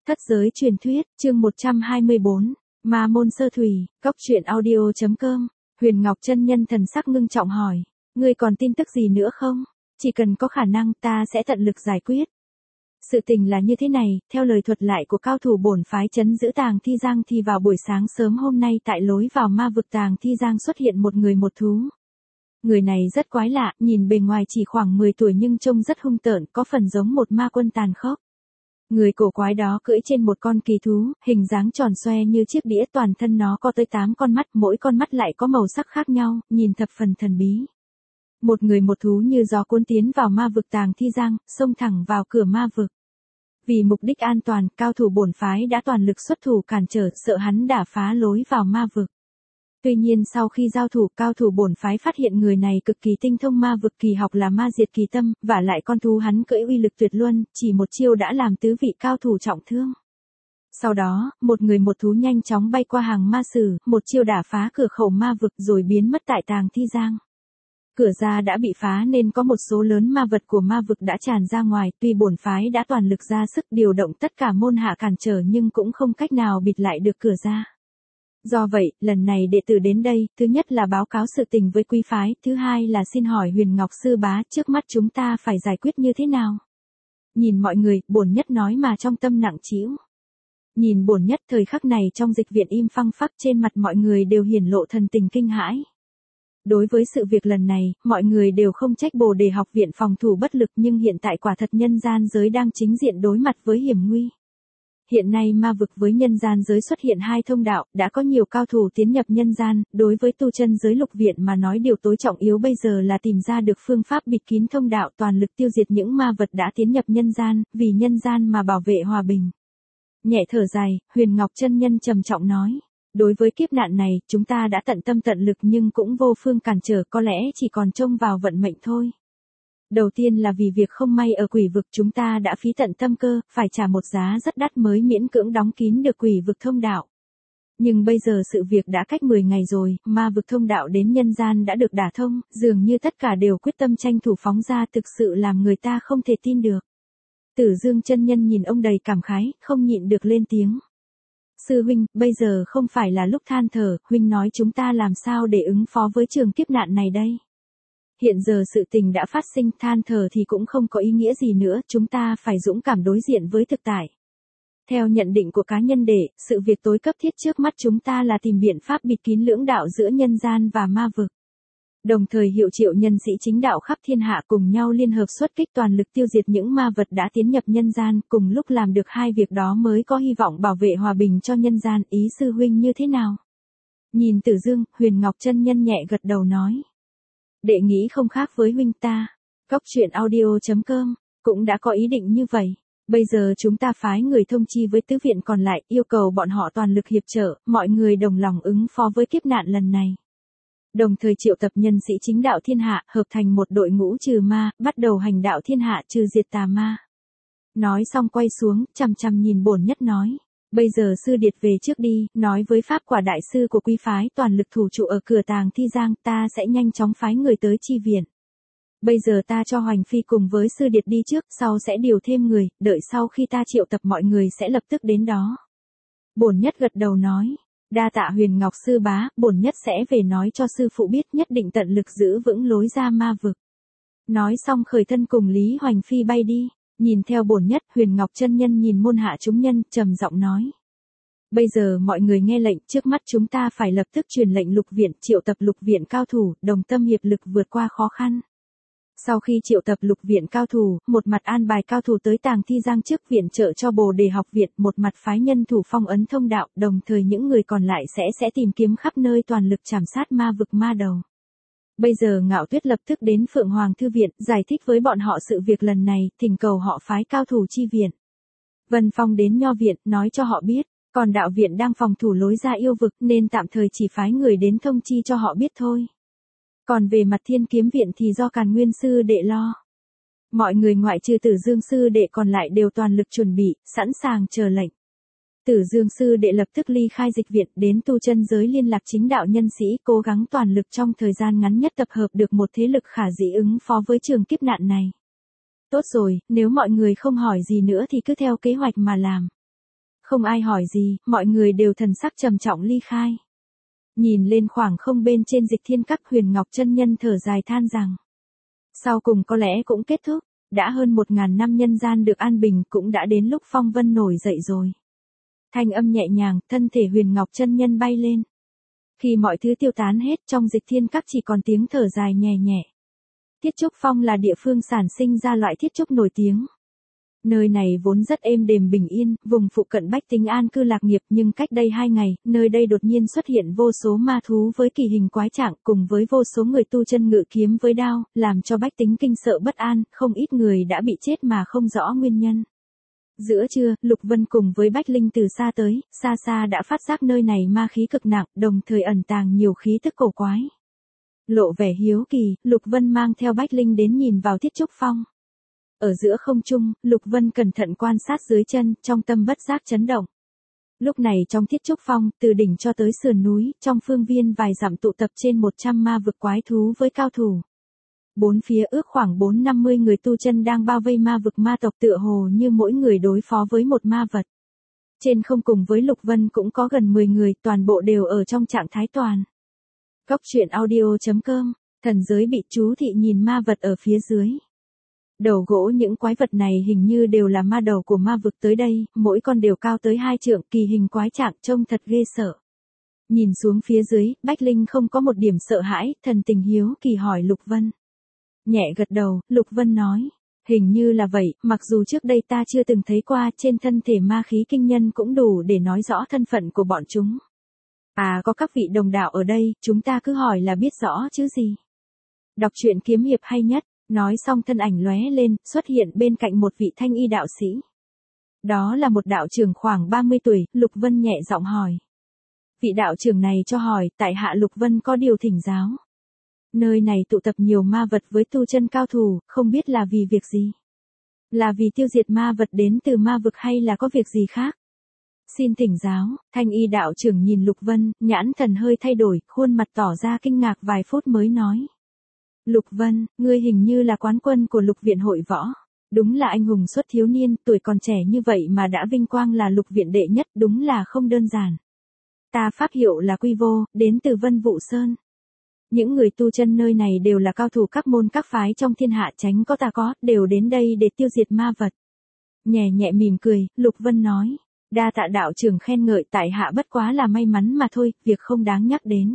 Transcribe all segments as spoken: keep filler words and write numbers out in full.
Thất giới truyền thuyết, chương một trăm hai mươi bốn, Ma môn sơ thủy, cốc truyện audio.com, Huyền Ngọc chân nhân thần sắc ngưng trọng hỏi, ngươi còn tin tức gì nữa không? Chỉ cần có khả năng ta sẽ tận lực giải quyết. Sự tình là như thế này, theo lời thuật lại của cao thủ bổn phái trấn giữ Tàng Thi Giang thì vào buổi sáng sớm hôm nay tại lối vào ma vực Tàng Thi Giang xuất hiện một người một thú. Người này rất quái lạ, nhìn bề ngoài chỉ khoảng mười tuổi nhưng trông rất hung tợn, có phần giống một ma quân tàn khốc. Người cổ quái đó cưỡi trên một con kỳ thú, hình dáng tròn xoe như chiếc đĩa, toàn thân nó có tới tám con mắt, mỗi con mắt lại có màu sắc khác nhau, nhìn thập phần thần bí. Một người một thú như gió cuốn tiến vào ma vực Tàng Thi Giang, xông thẳng vào cửa ma vực. Vì mục đích an toàn, cao thủ bổn phái đã toàn lực xuất thủ cản trở, sợ hắn đả phá lối vào ma vực. Tuy nhiên sau khi giao thủ, cao thủ bổn phái phát hiện người này cực kỳ tinh thông ma vực kỳ học là ma diệt kỳ tâm, và lại con thú hắn cưỡi uy lực tuyệt luân, chỉ một chiêu đã làm tứ vị cao thủ trọng thương. Sau đó, một người một thú nhanh chóng bay qua hàng ma sử, một chiêu đả phá cửa khẩu ma vực rồi biến mất tại Tàng Thi Giang. Cửa ra đã bị phá nên có một số lớn ma vật của ma vực đã tràn ra ngoài, tuy bổn phái đã toàn lực ra sức điều động tất cả môn hạ cản trở nhưng cũng không cách nào bịt lại được cửa ra. Do vậy, lần này đệ tử đến đây, thứ nhất là báo cáo sự tình với quý phái, thứ hai là xin hỏi Huyền Ngọc sư bá, trước mắt chúng ta phải giải quyết như thế nào? Nhìn mọi người, bổn nhất nói mà trong tâm nặng trĩu. Nhìn bổn nhất thời khắc này trong dịch viện im phăng phắc, trên mặt mọi người đều hiển lộ thần tình kinh hãi. Đối với sự việc lần này, mọi người đều không trách Bồ Đề học viện phòng thủ bất lực, nhưng hiện tại quả thật nhân gian giới đang chính diện đối mặt với hiểm nguy. Hiện nay ma vực với nhân gian giới xuất hiện hai thông đạo, đã có nhiều cao thủ tiến nhập nhân gian, đối với tu chân giới lục viện mà nói điều tối trọng yếu bây giờ là tìm ra được phương pháp bịt kín thông đạo, toàn lực tiêu diệt những ma vật đã tiến nhập nhân gian, vì nhân gian mà bảo vệ hòa bình. Nhẹ thở dài, Huyền Ngọc chân nhân trầm trọng nói, đối với kiếp nạn này, chúng ta đã tận tâm tận lực nhưng cũng vô phương cản trở, có lẽ chỉ còn trông vào vận mệnh thôi. Đầu tiên là vì việc không may ở quỷ vực chúng ta đã phí tận tâm cơ, phải trả một giá rất đắt mới miễn cưỡng đóng kín được quỷ vực thông đạo. Nhưng bây giờ sự việc đã cách mười ngày rồi, ma vực thông đạo đến nhân gian đã được đả thông, dường như tất cả đều quyết tâm tranh thủ phóng ra, thực sự làm người ta không thể tin được. Tử Dương chân nhân nhìn ông đầy cảm khái, không nhịn được lên tiếng. Sư huynh, bây giờ không phải là lúc than thở, huynh nói chúng ta làm sao để ứng phó với trường kiếp nạn này đây? Hiện giờ sự tình đã phát sinh, than thở thì cũng không có ý nghĩa gì nữa, chúng ta phải dũng cảm đối diện với thực tại. Theo nhận định của cá nhân đệ, sự việc tối cấp thiết trước mắt chúng ta là tìm biện pháp bịt kín lưỡng đạo giữa nhân gian và ma vực. Đồng thời hiệu triệu nhân sĩ chính đạo khắp thiên hạ cùng nhau liên hợp xuất kích toàn lực tiêu diệt những ma vật đã tiến nhập nhân gian, cùng lúc làm được hai việc đó mới có hy vọng bảo vệ hòa bình cho nhân gian, ý sư huynh như thế nào? Nhìn Tử Dương, Huyền Ngọc chân nhân nhẹ gật đầu nói. Đệ nghĩ không khác với huynh ta. Cốc truyện audio.com cũng đã có ý định như vậy. Bây giờ chúng ta phái người thông chi với tứ viện còn lại, yêu cầu bọn họ toàn lực hiệp trợ, mọi người đồng lòng ứng phó với kiếp nạn lần này. Đồng thời triệu tập nhân sĩ chính đạo thiên hạ, hợp thành một đội ngũ trừ ma, bắt đầu hành đạo thiên hạ trừ diệt tà ma. Nói xong quay xuống, chằm chằm nhìn bổn nhất nói. Bây giờ sư điệt về trước đi, nói với pháp quả đại sư của quý phái toàn lực thủ trụ ở cửa Tàng Thi Giang, ta sẽ nhanh chóng phái người tới chi viện. Bây giờ ta cho Hoành Phi cùng với sư điệt đi trước, sau sẽ điều thêm người, đợi sau khi ta triệu tập mọi người sẽ lập tức đến đó. Bổn nhất gật đầu nói, đa tạ Huyền Ngọc sư bá, bổn nhất sẽ về nói cho sư phụ biết, nhất định tận lực giữ vững lối ra ma vực. Nói xong khởi thân cùng Lý Hoành Phi bay đi. Nhìn theo bổn nhất, Huyền Ngọc chân nhân nhìn môn hạ chúng nhân, trầm giọng nói. Bây giờ mọi người nghe lệnh, trước mắt chúng ta phải lập tức truyền lệnh lục viện, triệu tập lục viện cao thủ, đồng tâm hiệp lực vượt qua khó khăn. Sau khi triệu tập lục viện cao thủ, một mặt an bài cao thủ tới Tàng Thi Giang trước viện trợ cho Bồ Đề học viện, một mặt phái nhân thủ phong ấn thông đạo, đồng thời những người còn lại sẽ sẽ tìm kiếm khắp nơi toàn lực trảm sát ma vực ma đầu. Bây giờ Ngạo Tuyết lập tức đến Phượng Hoàng Thư Viện, giải thích với bọn họ sự việc lần này, thỉnh cầu họ phái cao thủ chi viện. Vân Phong đến Nho Viện, nói cho họ biết, còn Đạo Viện đang phòng thủ lối ra yêu vực nên tạm thời chỉ phái người đến thông chi cho họ biết thôi. Còn về mặt Thiên Kiếm Viện thì do Càn Nguyên sư đệ lo. Mọi người ngoại trừ Tử Dương sư đệ còn lại đều toàn lực chuẩn bị, sẵn sàng chờ lệnh. Tử Dương sư đệ lập tức ly khai dịch viện đến tu chân giới liên lạc chính đạo nhân sĩ, cố gắng toàn lực trong thời gian ngắn nhất tập hợp được một thế lực khả dĩ ứng phó với trường kiếp nạn này. Tốt rồi, nếu mọi người không hỏi gì nữa thì cứ theo kế hoạch mà làm. Không ai hỏi gì, mọi người đều thần sắc trầm trọng ly khai. Nhìn lên khoảng không bên trên Dịch Thiên Các, Huyền Ngọc chân nhân thở dài than rằng. Sau cùng có lẽ cũng kết thúc, đã hơn một ngàn năm nhân gian được an bình, cũng đã đến lúc phong vân nổi dậy rồi. Thanh âm nhẹ nhàng, thân thể Huyền Ngọc chân nhân bay lên. Khi mọi thứ tiêu tán hết, trong Dịch Thiên Các chỉ còn tiếng thở dài nhẹ nhẹ. Thiết Trúc Phong là địa phương sản sinh ra loại thiết trúc nổi tiếng. Nơi này vốn rất êm đềm bình yên, vùng phụ cận bách tính an cư lạc nghiệp, nhưng cách đây hai ngày, nơi đây đột nhiên xuất hiện vô số ma thú với kỳ hình quái trạng, cùng với vô số người tu chân ngự kiếm với đao, làm cho bách tính kinh sợ bất an, không ít người đã bị chết mà không rõ nguyên nhân. Giữa trưa, Lục Vân cùng với Bách Linh từ xa tới, xa xa đã phát giác nơi này ma khí cực nặng, đồng thời ẩn tàng nhiều khí tức cổ quái. Lộ vẻ hiếu kỳ, Lục Vân mang theo Bách Linh đến nhìn vào Thiết Trúc Phong. Ở giữa không trung, Lục Vân cẩn thận quan sát dưới chân, trong tâm bất giác chấn động. Lúc này trong Thiết Trúc Phong, từ đỉnh cho tới sườn núi, trong phương viên vài dặm tụ tập trên một trăm ma vực quái thú với cao thủ. Bốn phía ước khoảng bốn năm mươi người tu chân đang bao vây ma vực ma tộc, tựa hồ như mỗi người đối phó với một ma vật. Trên không cùng với Lục Vân cũng có gần mười người, toàn bộ đều ở trong trạng thái toàn. Cốc truyện audio chấm com, thần giới bị chú thị nhìn ma vật ở phía dưới. Đầu gỗ những quái vật này hình như đều là ma đầu của ma vực tới đây, mỗi con đều cao tới hai trượng, kỳ hình quái trạng, trông thật ghê sợ. Nhìn xuống phía dưới, Bách Linh không có một điểm sợ hãi, thần tình hiếu kỳ hỏi Lục Vân. Nhẹ gật đầu, Lục Vân nói, hình như là vậy, mặc dù trước đây ta chưa từng thấy qua, trên thân thể ma khí kinh nhân cũng đủ để nói rõ thân phận của bọn chúng. À, có các vị đồng đạo ở đây, chúng ta cứ hỏi là biết rõ chứ gì. Đọc truyện kiếm hiệp hay nhất. Nói xong thân ảnh lóe lên, xuất hiện bên cạnh một vị thanh y đạo sĩ. Đó là một đạo trưởng khoảng ba mươi tuổi, Lục Vân nhẹ giọng hỏi. Vị đạo trưởng này cho hỏi, tại hạ Lục Vân có điều thỉnh giáo. Nơi này tụ tập nhiều ma vật với tu chân cao thủ, không biết là vì việc gì? Là vì tiêu diệt ma vật đến từ ma vực hay là có việc gì khác? Xin thỉnh giáo, thanh y đạo trưởng nhìn Lục Vân, nhãn thần hơi thay đổi, khuôn mặt tỏ ra kinh ngạc vài phút mới nói. Lục Vân, ngươi hình như là quán quân của Lục Viện hội võ. Đúng là anh hùng xuất thiếu niên, tuổi còn trẻ như vậy mà đã vinh quang là Lục Viện đệ nhất, đúng là không đơn giản. Ta pháp hiệu là Quy Vô, đến từ Vân Vũ Sơn. Những người tu chân nơi này đều là cao thủ các môn các phái trong thiên hạ, tránh có tà có, đều đến đây để tiêu diệt ma vật. Nhẹ nhẹ mỉm cười, Lục Vân nói, đa tạ đạo trưởng khen ngợi, tại hạ bất quá là may mắn mà thôi, việc không đáng nhắc đến.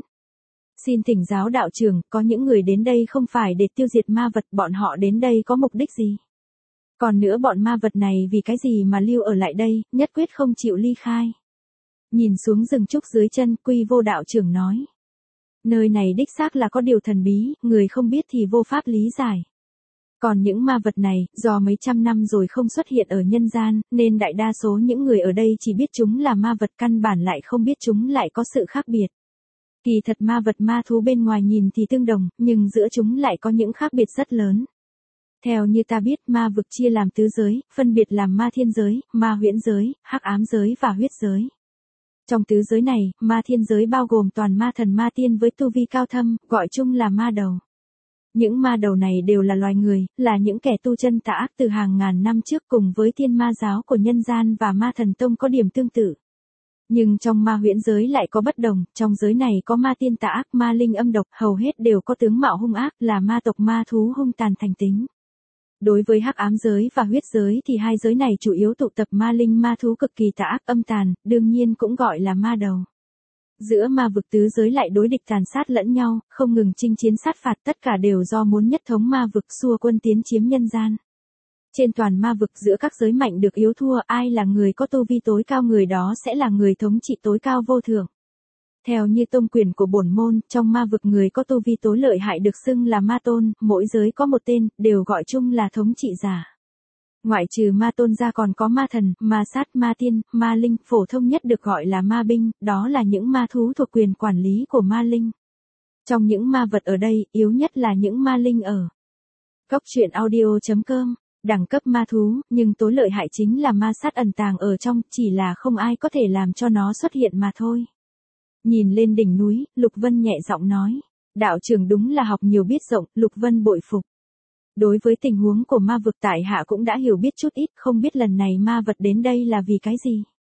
Xin thỉnh giáo đạo trưởng, có những người đến đây không phải để tiêu diệt ma vật, bọn họ đến đây có mục đích gì? Còn nữa bọn ma vật này vì cái gì mà lưu ở lại đây, nhất quyết không chịu ly khai? Nhìn xuống rừng trúc dưới chân, Quy Vô đạo trưởng nói. Nơi này đích xác là có điều thần bí, người không biết thì vô pháp lý giải. Còn những ma vật này, do mấy trăm năm rồi không xuất hiện ở nhân gian, nên đại đa số những người ở đây chỉ biết chúng là ma vật, căn bản lại không biết chúng lại có sự khác biệt. Kỳ thật ma vật ma thú bên ngoài nhìn thì tương đồng, nhưng giữa chúng lại có những khác biệt rất lớn. Theo như ta biết, ma vực chia làm tứ giới, phân biệt làm ma thiên giới, ma huyễn giới, hắc ám giới và huyết giới. Trong tứ giới này, ma thiên giới bao gồm toàn ma thần ma tiên với tu vi cao thâm, gọi chung là ma đầu. Những ma đầu này đều là loài người, là những kẻ tu chân tà ác từ hàng ngàn năm trước, cùng với thiên ma giáo của nhân gian và ma thần tông có điểm tương tự. Nhưng trong ma huyễn giới lại có bất đồng, trong giới này có ma tiên tà ác, ma linh âm độc, hầu hết đều có tướng mạo hung ác, là ma tộc ma thú hung tàn thành tính. Đối với hắc ám giới và huyết giới thì hai giới này chủ yếu tụ tập ma linh ma thú cực kỳ tà ác âm tàn, đương nhiên cũng gọi là ma đầu. Giữa ma vực tứ giới lại đối địch tàn sát lẫn nhau, không ngừng chinh chiến sát phạt, tất cả đều do muốn nhất thống ma vực, xua quân tiến chiếm nhân gian. Trên toàn ma vực giữa các giới mạnh được yếu thua, ai là người có tu vi tối cao người đó sẽ là người thống trị tối cao vô thượng. Theo như tông quyền của bổn môn, trong ma vực người có tu vi tối lợi hại được xưng là ma tôn, mỗi giới có một tên, đều gọi chung là thống trị giả. Ngoại trừ ma tôn ra còn có ma thần, ma sát, ma tiên, ma linh, phổ thông nhất được gọi là ma binh, đó là những ma thú thuộc quyền quản lý của ma linh. Trong những ma vật ở đây, yếu nhất là những ma linh ở. Cốc truyện audio chấm com, đẳng cấp ma thú, nhưng tối lợi hại chính là ma sát ẩn tàng ở trong, chỉ là không ai có thể làm cho nó xuất hiện mà thôi. Nhìn lên đỉnh núi, Lục Vân nhẹ giọng nói, đạo trưởng đúng là học nhiều biết rộng, Lục Vân bội phục. Đối với tình huống của ma vực tại hạ cũng đã hiểu biết chút ít, không biết lần này ma vật đến đây là vì cái gì.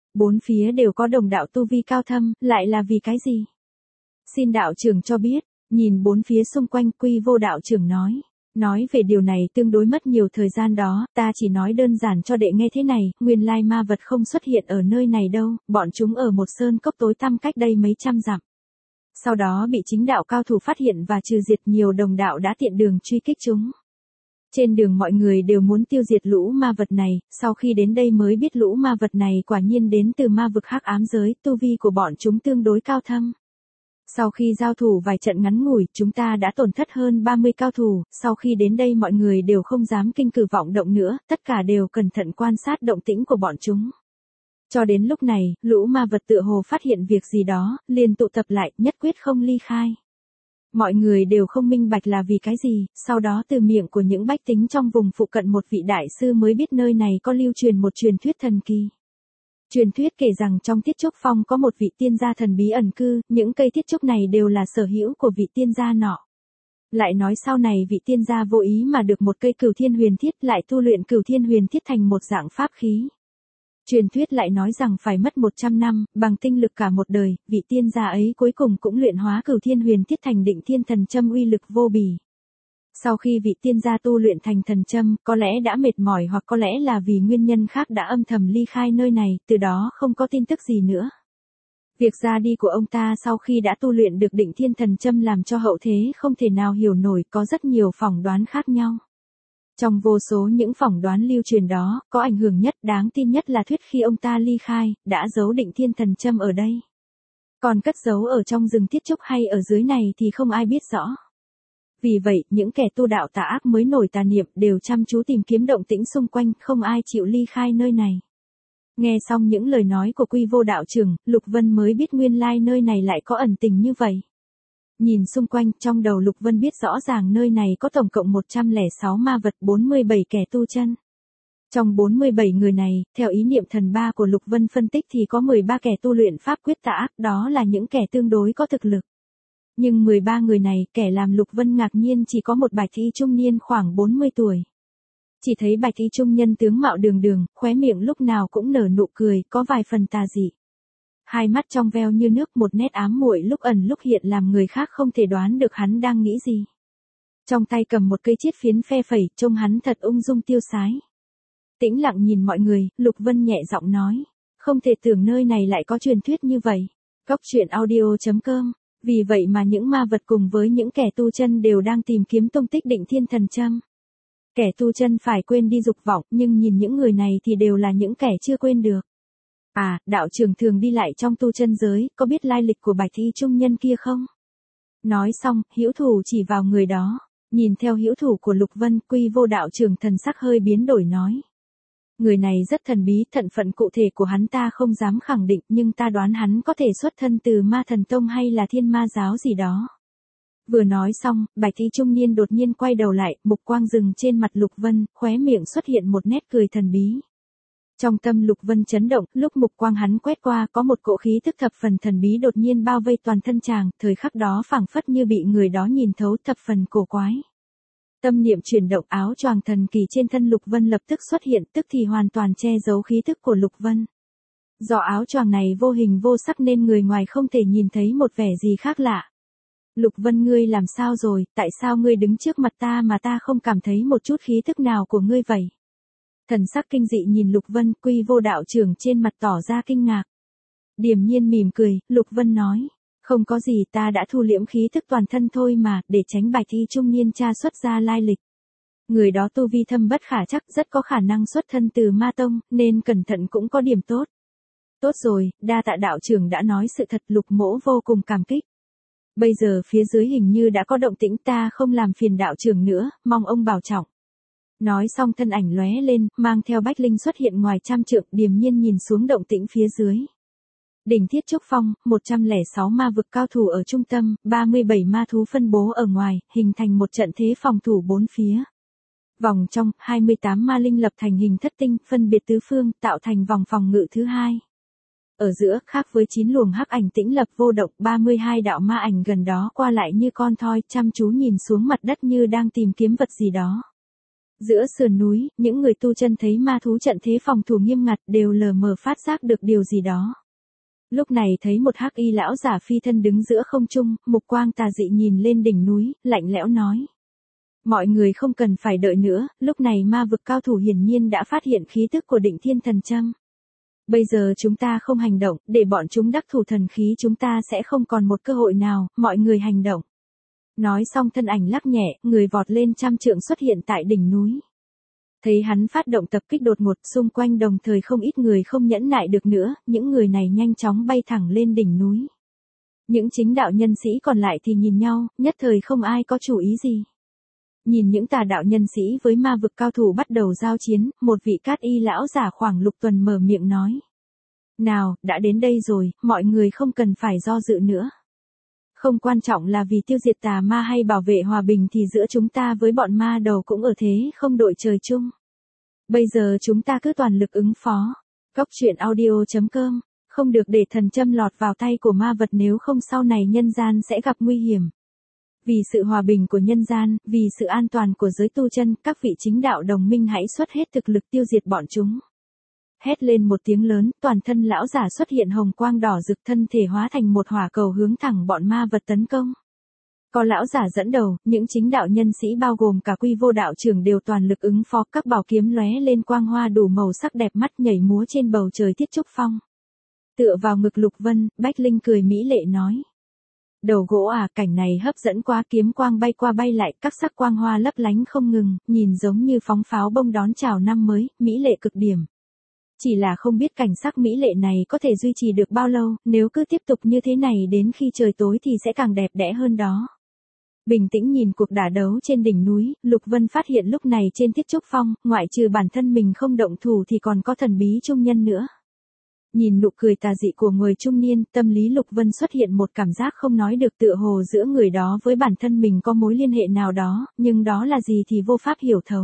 Bốn phía đều có đồng đạo tu vi cao thâm, lại là vì cái gì? Xin đạo trưởng cho biết, nhìn bốn phía xung quanh Quy Vô đạo trưởng nói. Nói về điều này tương đối mất nhiều thời gian đó, ta chỉ nói đơn giản cho đệ nghe thế này, nguyên lai ma vật không xuất hiện ở nơi này đâu, bọn chúng ở một sơn cốc tối tăm cách đây mấy trăm dặm. Sau đó bị chính đạo cao thủ phát hiện và trừ diệt, nhiều đồng đạo đã tiện đường truy kích chúng. Trên đường mọi người đều muốn tiêu diệt lũ ma vật này, sau khi đến đây mới biết lũ ma vật này quả nhiên đến từ ma vực hắc ám giới, tu vi của bọn chúng tương đối cao thâm. Sau khi giao thủ vài trận ngắn ngủi, chúng ta đã tổn thất hơn ba mươi cao thủ, sau khi đến đây mọi người đều không dám kinh cử vọng động nữa, tất cả đều cẩn thận quan sát động tĩnh của bọn chúng. Cho đến lúc này, lũ ma vật tựa hồ phát hiện việc gì đó, liền tụ tập lại, nhất quyết không ly khai. Mọi người đều không minh bạch là vì cái gì, sau đó từ miệng của những bách tính trong vùng phụ cận một vị đại sư mới biết nơi này có lưu truyền một truyền thuyết thần kỳ. Truyền thuyết kể rằng trong Tiết Trúc Phong có một vị tiên gia thần bí ẩn cư, những cây tiết trúc này đều là sở hữu của vị tiên gia nọ. Lại nói sau này vị tiên gia vô ý mà được một cây Cửu Thiên Huyền Thiết, lại tu luyện Cửu Thiên Huyền Thiết thành một dạng pháp khí. Truyền thuyết lại nói rằng phải mất một trăm năm, bằng tinh lực cả một đời, vị tiên gia ấy cuối cùng cũng luyện hóa Cửu Thiên Huyền Thiết thành Định Thiên Thần Châm uy lực vô bì. Sau khi vị tiên gia tu luyện thành thần châm, có lẽ đã mệt mỏi hoặc có lẽ là vì nguyên nhân khác đã âm thầm ly khai nơi này, từ đó không có tin tức gì nữa. Việc ra đi của ông ta sau khi đã tu luyện được Định Thiên Thần Châm làm cho hậu thế không thể nào hiểu nổi, có rất nhiều phỏng đoán khác nhau. Trong vô số những phỏng đoán lưu truyền đó, có ảnh hưởng nhất, đáng tin nhất là thuyết khi ông ta ly khai, đã giấu Định Thiên Thần Châm ở đây. Còn cất giấu ở trong rừng Tiết Trúc hay ở dưới này thì không ai biết rõ. Vì vậy, những kẻ tu đạo tà ác mới nổi tà niệm đều chăm chú tìm kiếm động tĩnh xung quanh, không ai chịu ly khai nơi này. Nghe xong những lời nói của Quy Vô đạo trưởng, Lục Vân mới biết nguyên lai nơi này lại có ẩn tình như vậy. Nhìn xung quanh, trong đầu Lục Vân biết rõ ràng nơi này có tổng cộng một trăm lẻ sáu ma vật, bốn mươi bảy kẻ tu chân. Trong bốn mươi bảy người này, theo ý niệm thần ba của Lục Vân phân tích thì có mười ba kẻ tu luyện pháp quyết tà ác, đó là những kẻ tương đối có thực lực. Nhưng mười ba người này, kẻ làm Lục Vân ngạc nhiên chỉ có một bạch y trung niên khoảng bốn mươi tuổi. Chỉ thấy bạch y trung nhân tướng mạo đường đường, khóe miệng lúc nào cũng nở nụ cười, có vài phần tà dị. Hai mắt trong veo như nước, một nét ám muội lúc ẩn lúc hiện làm người khác không thể đoán được hắn đang nghĩ gì. Trong tay cầm một cây chiết phiến phe phẩy, trông hắn thật ung dung tiêu sái. Tĩnh lặng nhìn mọi người, Lục Vân nhẹ giọng nói, không thể tưởng nơi này lại có truyền thuyết như vậy. Cốc truyện audio chấm com. Vì vậy mà những ma vật cùng với những kẻ tu chân đều đang tìm kiếm tung tích Định Thiên Thần Châm. Kẻ tu chân phải quên đi dục vọng, nhưng nhìn những người này thì đều là những kẻ chưa quên được. À, đạo trưởng thường đi lại trong tu chân giới, có biết lai lịch của bạch y trung nhân kia không? Nói xong, hữu thủ chỉ vào người đó. Nhìn theo hữu thủ của Lục Vân, Quy Vô đạo trưởng thần sắc hơi biến đổi nói. Người này rất thần bí, thân phận cụ thể của hắn ta không dám khẳng định, nhưng ta đoán hắn có thể xuất thân từ Ma Thần Tông hay là Thiên Ma giáo gì đó. Vừa nói xong, bạch y trung niên đột nhiên quay đầu lại, mục quang dừng trên mặt Lục Vân, khóe miệng xuất hiện một nét cười thần bí. Trong tâm Lục Vân chấn động, lúc mục quang hắn quét qua, có một cỗ khí tức thập phần thần bí đột nhiên bao vây toàn thân chàng, thời khắc đó phảng phất như bị người đó nhìn thấu, thập phần cổ quái. Tâm niệm chuyển động, áo choàng thần kỳ trên thân Lục Vân lập tức xuất hiện, tức thì hoàn toàn che giấu khí tức của Lục Vân. Do áo choàng này vô hình vô sắc nên người ngoài không thể nhìn thấy một vẻ gì khác lạ. Lục Vân, ngươi làm sao rồi, tại sao ngươi đứng trước mặt ta mà ta không cảm thấy một chút khí tức nào của ngươi vậy? Thần sắc kinh dị nhìn Lục Vân, Quy Vô đạo trưởng trên mặt tỏ ra kinh ngạc. Điềm nhiên mỉm cười, Lục Vân nói. Không có gì, ta đã thu liễm khí thức toàn thân thôi mà, để tránh bạch y trung niên tra xuất ra lai lịch. Người đó tu vi thâm bất khả chắc, rất có khả năng xuất thân từ Ma Tông, nên cẩn thận cũng có điểm tốt. Tốt rồi, đa tạ đạo trưởng đã nói sự thật, Lục mỗ vô cùng cảm kích. Bây giờ phía dưới hình như đã có động tĩnh, ta không làm phiền đạo trưởng nữa, mong ông bảo trọng. Nói xong thân ảnh lóe lên, mang theo Bách Linh xuất hiện ngoài trăm trượng, điềm nhiên nhìn xuống động tĩnh phía dưới. Đỉnh Thiết Trúc Phong, một trăm lẻ sáu ma vực cao thủ ở trung tâm, ba mươi bảy ma thú phân bố ở ngoài, hình thành một trận thế phòng thủ bốn phía. Vòng trong, hai mươi tám ma linh lập thành hình thất tinh, phân biệt tứ phương, tạo thành vòng phòng ngự thứ hai. Ở giữa, khác với chín luồng hắc ảnh tĩnh lập vô động, ba mươi hai đạo ma ảnh gần đó qua lại như con thoi, chăm chú nhìn xuống mặt đất như đang tìm kiếm vật gì đó. Giữa sườn núi, những người tu chân thấy ma thú trận thế phòng thủ nghiêm ngặt đều lờ mờ phát giác được điều gì đó. Lúc này thấy một hắc y lão giả phi thân đứng giữa không trung, mục quang tà dị nhìn lên đỉnh núi, lạnh lẽo nói. Mọi người không cần phải đợi nữa, lúc này ma vực cao thủ hiển nhiên đã phát hiện khí tức của Định Thiên Thần Châm. Bây giờ chúng ta không hành động, để bọn chúng đắc thủ thần khí chúng ta sẽ không còn một cơ hội nào, mọi người hành động. Nói xong thân ảnh lắc nhẹ, người vọt lên trăm trượng xuất hiện tại đỉnh núi. Thấy hắn phát động tập kích đột ngột, xung quanh đồng thời không ít người không nhẫn nại được nữa, những người này nhanh chóng bay thẳng lên đỉnh núi. Những chính đạo nhân sĩ còn lại thì nhìn nhau, nhất thời không ai có chủ ý gì. Nhìn những tà đạo nhân sĩ với ma vực cao thủ bắt đầu giao chiến, một vị cát y lão giả khoảng lục tuần mở miệng nói. Nào, đã đến đây rồi, mọi người không cần phải do dự nữa. Không quan trọng là vì tiêu diệt tà ma hay bảo vệ hòa bình thì giữa chúng ta với bọn ma đầu cũng ở thế không đội trời chung. Bây giờ chúng ta cứ toàn lực ứng phó. Cóc truyện audio chấm com, không được để thần châm lọt vào tay của ma vật nếu không sau này nhân gian sẽ gặp nguy hiểm. Vì sự hòa bình của nhân gian, vì sự an toàn của giới tu chân, các vị chính đạo đồng minh hãy xuất hết thực lực tiêu diệt bọn chúng. Hét lên một tiếng lớn, toàn thân lão giả xuất hiện hồng quang đỏ rực, thân thể hóa thành một hỏa cầu hướng thẳng bọn ma vật tấn công. Có lão giả dẫn đầu, những chính đạo nhân sĩ bao gồm cả Quy Vô đạo trưởng đều toàn lực ứng phó, các bảo kiếm lóe lên quang hoa đủ màu sắc đẹp mắt nhảy múa trên bầu trời Thiết Trúc Phong. Tựa vào ngực Lục Vân, Bách Linh cười mỹ lệ nói. Đầu gỗ à, cảnh này hấp dẫn quá, kiếm quang bay qua bay lại, các sắc quang hoa lấp lánh không ngừng, nhìn giống như phóng pháo bông đón chào năm mới, mỹ lệ cực điểm. Chỉ là không biết cảnh sắc mỹ lệ này có thể duy trì được bao lâu, nếu cứ tiếp tục như thế này đến khi trời tối thì sẽ càng đẹp đẽ hơn đó. Bình tĩnh nhìn cuộc đả đấu trên đỉnh núi, Lục Vân phát hiện lúc này trên Thiết Trúc Phong, ngoại trừ bản thân mình không động thủ thì còn có thần bí trung nhân nữa. Nhìn nụ cười tà dị của người trung niên, tâm lý Lục Vân xuất hiện một cảm giác không nói được, tựa hồ giữa người đó với bản thân mình có mối liên hệ nào đó, nhưng đó là gì thì vô pháp hiểu thấu.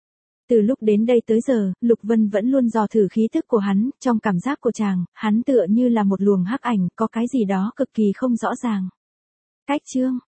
Từ lúc đến đây tới giờ, Lục Vân vẫn luôn dò thử khí thức của hắn, trong cảm giác của chàng, hắn tựa như là một luồng hắc ảnh, có cái gì đó cực kỳ không rõ ràng. Cách chương